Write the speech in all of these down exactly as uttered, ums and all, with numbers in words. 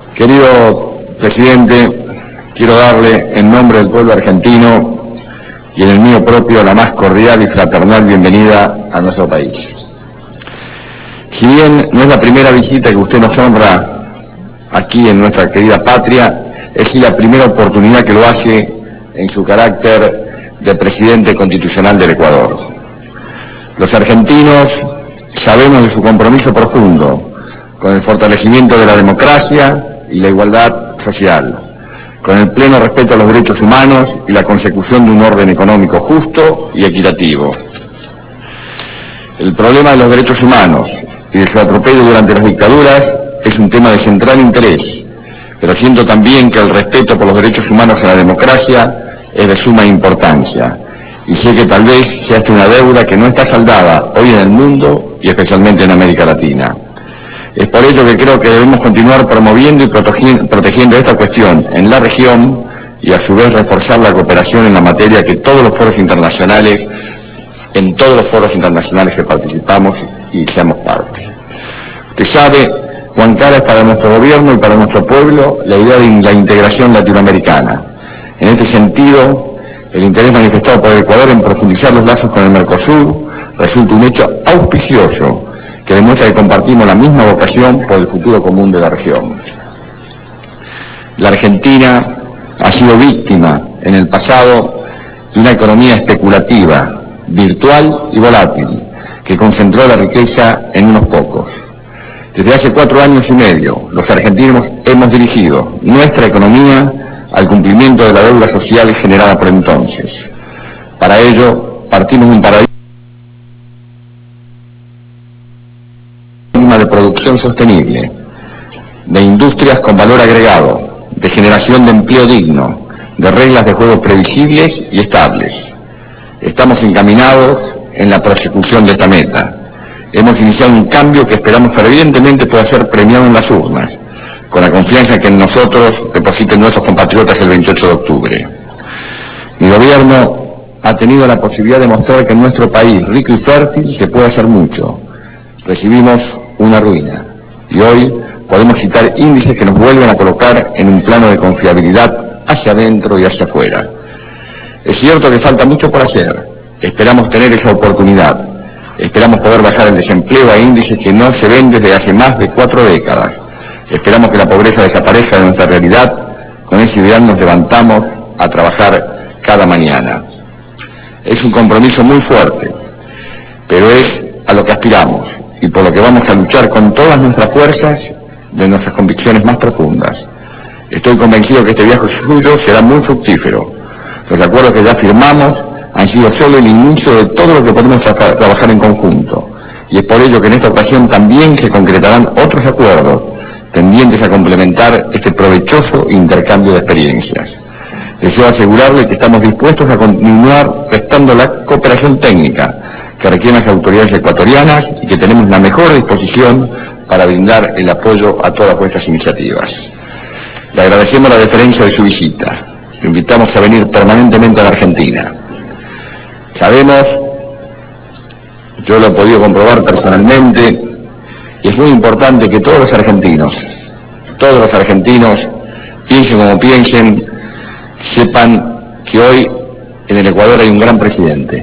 Querido presidente, quiero darle en nombre del pueblo argentino y en el mío propio la más cordial y fraternal bienvenida a nuestro país. Si bien no es la primera visita que usted nos honra aquí en nuestra querida patria, es sí la primera oportunidad que lo hace en su carácter de presidente constitucional del Ecuador. Los argentinos sabemos de su compromiso profundo con el fortalecimiento de la democracia y la igualdad social, con el pleno respeto a los derechos humanos y la consecución de un orden económico justo y equitativo. El problema de los derechos humanos y de su atropello durante las dictaduras es un tema de central interés, pero siento también que el respeto por los derechos humanos en la democracia es de suma importancia, y sé que tal vez sea esta una deuda que no está saldada hoy en el mundo y especialmente en América Latina. Es por ello que creo que debemos continuar promoviendo y protegiendo esta cuestión en la región y a su vez reforzar la cooperación en la materia que todos los foros internacionales, en todos los foros internacionales que participamos y seamos parte. Usted sabe cuán cara es para nuestro gobierno y para nuestro pueblo la idea de la integración latinoamericana. En este sentido, el interés manifestado por el Ecuador en profundizar los lazos con el Mercosur resulta un hecho auspicioso que demuestra que compartimos la misma vocación por el futuro común de la región. La Argentina ha sido víctima en el pasado de una economía especulativa, virtual y volátil, que concentró la riqueza en unos pocos. Desde hace cuatro años y medio, los argentinos hemos dirigido nuestra economía al cumplimiento de la deuda social generada por entonces. Para ello, partimos de un paradigma de producción sostenible, de industrias con valor agregado, de generación de empleo digno, de reglas de juego previsibles y estables. Estamos encaminados en la persecución de esta meta. Hemos iniciado un cambio que esperamos fervientemente pueda ser premiado en las urnas, con la confianza que en nosotros depositen nuestros compatriotas el veintiocho de octubre. Mi gobierno ha tenido la posibilidad de mostrar que en nuestro país, rico y fértil, se puede hacer mucho. Recibimos una ruina, y hoy podemos citar índices que nos vuelven a colocar en un plano de confiabilidad hacia adentro y hacia afuera. Es cierto que falta mucho por hacer, esperamos tener esa oportunidad, esperamos poder bajar el desempleo a índices que no se ven desde hace más de cuatro décadas, esperamos que la pobreza desaparezca de nuestra realidad, con ese ideal nos levantamos a trabajar cada mañana. Es un compromiso muy fuerte, pero es a lo que aspiramos y por lo que vamos a luchar con todas nuestras fuerzas de nuestras convicciones más profundas. Estoy convencido que este viaje suyo será muy fructífero. Los acuerdos que ya firmamos han sido solo el inicio de todo lo que podemos tra trabajar en conjunto, y es por ello que en esta ocasión también se concretarán otros acuerdos tendientes a complementar este provechoso intercambio de experiencias. Deseo asegurarle que estamos dispuestos a continuar prestando la cooperación técnica que requieren las autoridades ecuatorianas y que tenemos la mejor disposición para brindar el apoyo a todas vuestras iniciativas. Le agradecemos la deferencia de su visita. Lo invitamos a venir permanentemente a la Argentina. Sabemos, yo lo he podido comprobar personalmente, y es muy importante que todos los argentinos, todos los argentinos, piensen como piensen, sepan que hoy en el Ecuador hay un gran presidente.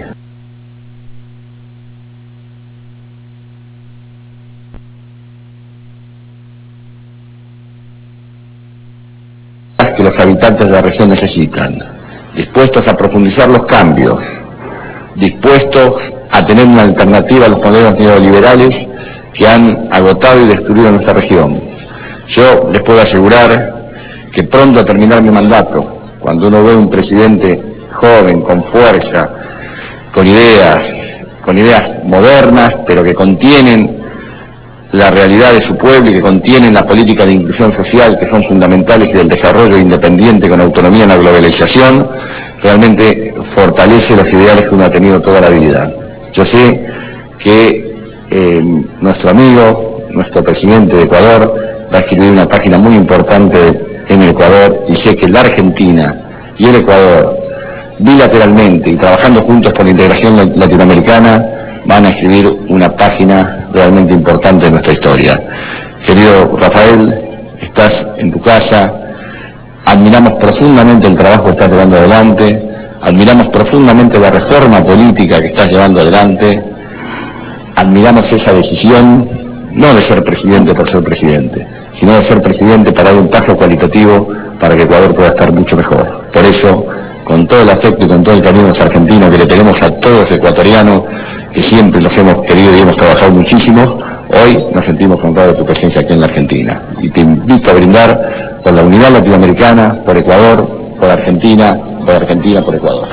Que los habitantes de la región necesitan, dispuestos a profundizar los cambios, dispuestos a tener una alternativa a los modelos neoliberales que han agotado y destruido nuestra región. Yo les puedo asegurar que pronto a terminar mi mandato, cuando uno ve un presidente joven, con fuerza, con ideas, con ideas modernas, pero que contienen la realidad de su pueblo y que contienen la política de inclusión social que son fundamentales y del desarrollo independiente con autonomía en la globalización, realmente fortalece los ideales que uno ha tenido toda la vida. Yo sé que eh, nuestro amigo, nuestro presidente de Ecuador, va a escribir una página muy importante en el Ecuador, y sé que la Argentina y el Ecuador, bilateralmente y trabajando juntos por la integración latinoamericana, van a escribir una página realmente importante de nuestra historia. Querido Rafael, está estás en tu casa, admiramos profundamente el trabajo que estás llevando adelante, admiramos profundamente la reforma política que estás llevando adelante, admiramos esa decisión, no de ser presidente por ser presidente, sino de ser presidente para dar un paso cualitativo para que Ecuador pueda estar mucho mejor. Por eso, con todo el afecto y con todo el cariño de los argentinos que le tenemos a todos los ecuatorianos, que siempre los hemos querido y hemos trabajado muchísimo, hoy nos sentimos honrados de tu presencia aquí en la Argentina. Y te invito a brindar por la unidad latinoamericana, por Ecuador, por Argentina, por Argentina, por Ecuador.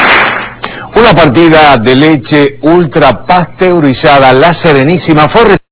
Una partida de leche ultra pasteurizada, La Serenísima, fue